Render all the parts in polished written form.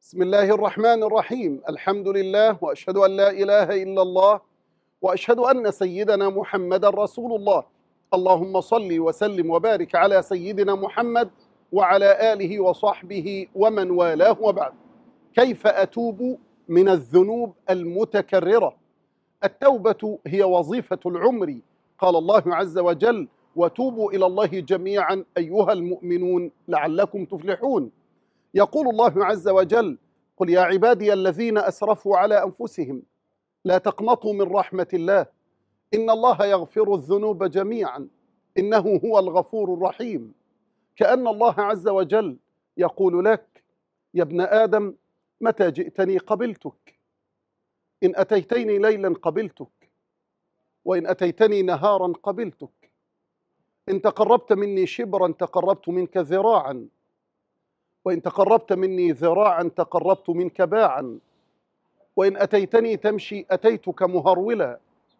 بسم الله الرحمن الرحيم. الحمد لله، وأشهد أن لا إله إلا الله، وأشهد أن سيدنا محمدا رسول الله. اللهم صل وسلم وبارك على سيدنا محمد وعلى آله وصحبه ومن والاه، وبعد. كيف أتوب من الذنوب المتكررة؟ التوبة هي وظيفة العمر. قال الله عز وجل: وتوبوا إلى الله جميعا أيها المؤمنون لعلكم تفلحون. يقول الله عز وجل: قل يا عبادي الذين أسرفوا على أنفسهم لا تقنطوا من رحمة الله إن الله يغفر الذنوب جميعا إنه هو الغفور الرحيم. كأن الله عز وجل يقول لك: يا ابن آدم، متى جئتني قبلتك، إن أتيتني ليلا قبلتك، وإن أتيتني نهارا قبلتك، إن تقربت مني شبرا تقربت منك ذراعا، وإن تقربت مني ذراعا تقربت منك باعا، وإن أتيتني تمشي أتيتك مهرولا.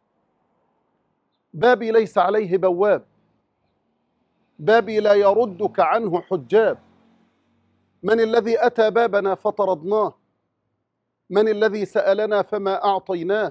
بابي ليس عليه بواب، بابي لا يردك عنه حجاب. من الذي أتى بابنا فطردناه؟ من الذي سألنا فما أعطيناه؟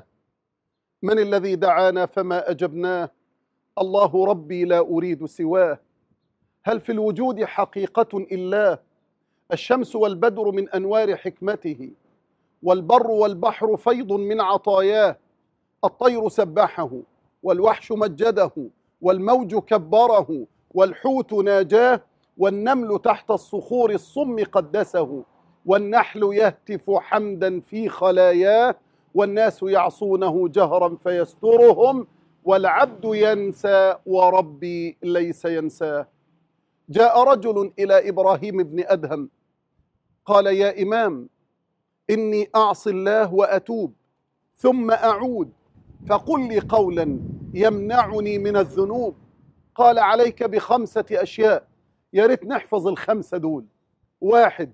من الذي دعانا فما أجبناه؟ الله ربي لا أريد سواه. هل في الوجود حقيقة إلا الشمس والبدر من أنوار حكمته، والبر والبحر فيض من عطاياه، الطير سبحه والوحش مجده والموج كبره والحوت ناجاه، والنمل تحت الصخور الصم قدسه، والنحل يهتف حمدا في خلاياه، والناس يعصونه جهرا فيسترهم، والعبد ينسى وربي ليس ينساه. جاء رجل إلى إبراهيم بن أدهم قال: يا إمام، إني أعصي الله وأتوب ثم أعود، فقل لي قولا يمنعني من الذنوب. قال: عليك بخمسة أشياء، يا ريت نحفظ الخمسة دول. 1: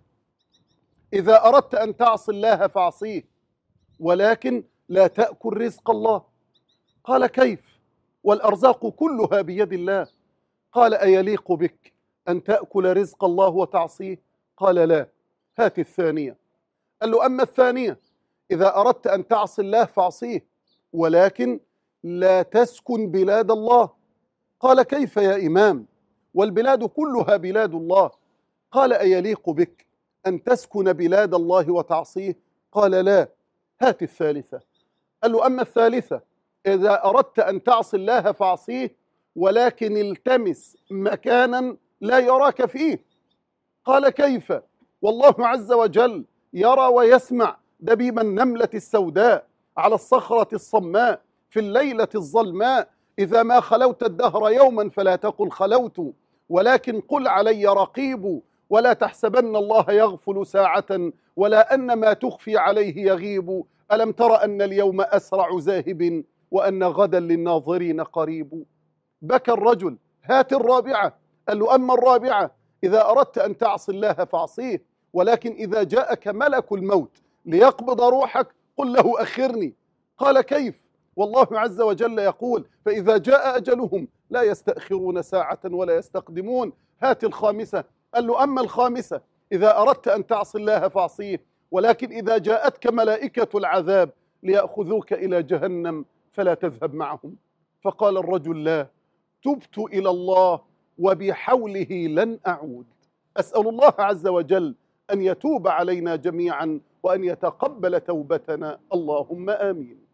إذا أردت أن تعصي الله فاعصيه، ولكن لا تأكل رزق الله. قال: كيف والأرزاق كلها بيد الله؟ قال: أيليق بك أن تأكل رزق الله وتعصيه؟ قال: لا. هات الثانية. قال له: أما الثانية، إذا أردت أن تعصي الله فاعصيه، ولكن لا تسكن بلاد الله. قال: كيف يا إمام والبلاد كلها بلاد الله؟ قال: أيليق بك أن تسكن بلاد الله وتعصيه؟ قال: لا. هات الثالثة. قال له: أما الثالثة، إذا أردت أن تعصي الله فاعصيه، ولكن التمس مكانا لا يراك فيه. قال: كيف والله عز وجل يرى ويسمع دبيب النملة السوداء على الصخرة الصماء في الليلة الظلماء. إذا ما خلوت الدهر يوما فلا تقل خلوت، ولكن قل علي رقيب. ولا تحسبن الله يغفل ساعة، ولا أن ما تخفي عليه يغيب. ألم تر أن اليوم أسرع ذاهب، وأن غدا للناظرين قريب. بكى الرجل. هات الرابعة. قال له: أما الرابعة، إذا أردت أن تعصي الله فاعصيه، ولكن إذا جاءك ملك الموت ليقبض روحك قل له: أخرني. قال: كيف والله عز وجل يقول: فإذا جاء أجلهم لا يستأخرون ساعة ولا يستقدمون. هات الخامسة. قال له: أما الخامسة، إذا أردت أن تعصي الله فاعصيه، ولكن إذا جاءتك ملائكة العذاب ليأخذوك إلى جهنم فلا تذهب معهم. فقال الرجل: لا، تبت إلى الله وبحوله لن أعود. أسأل الله عز وجل أن يتوب علينا جميعا وأن يتقبل توبتنا، اللهم آمين.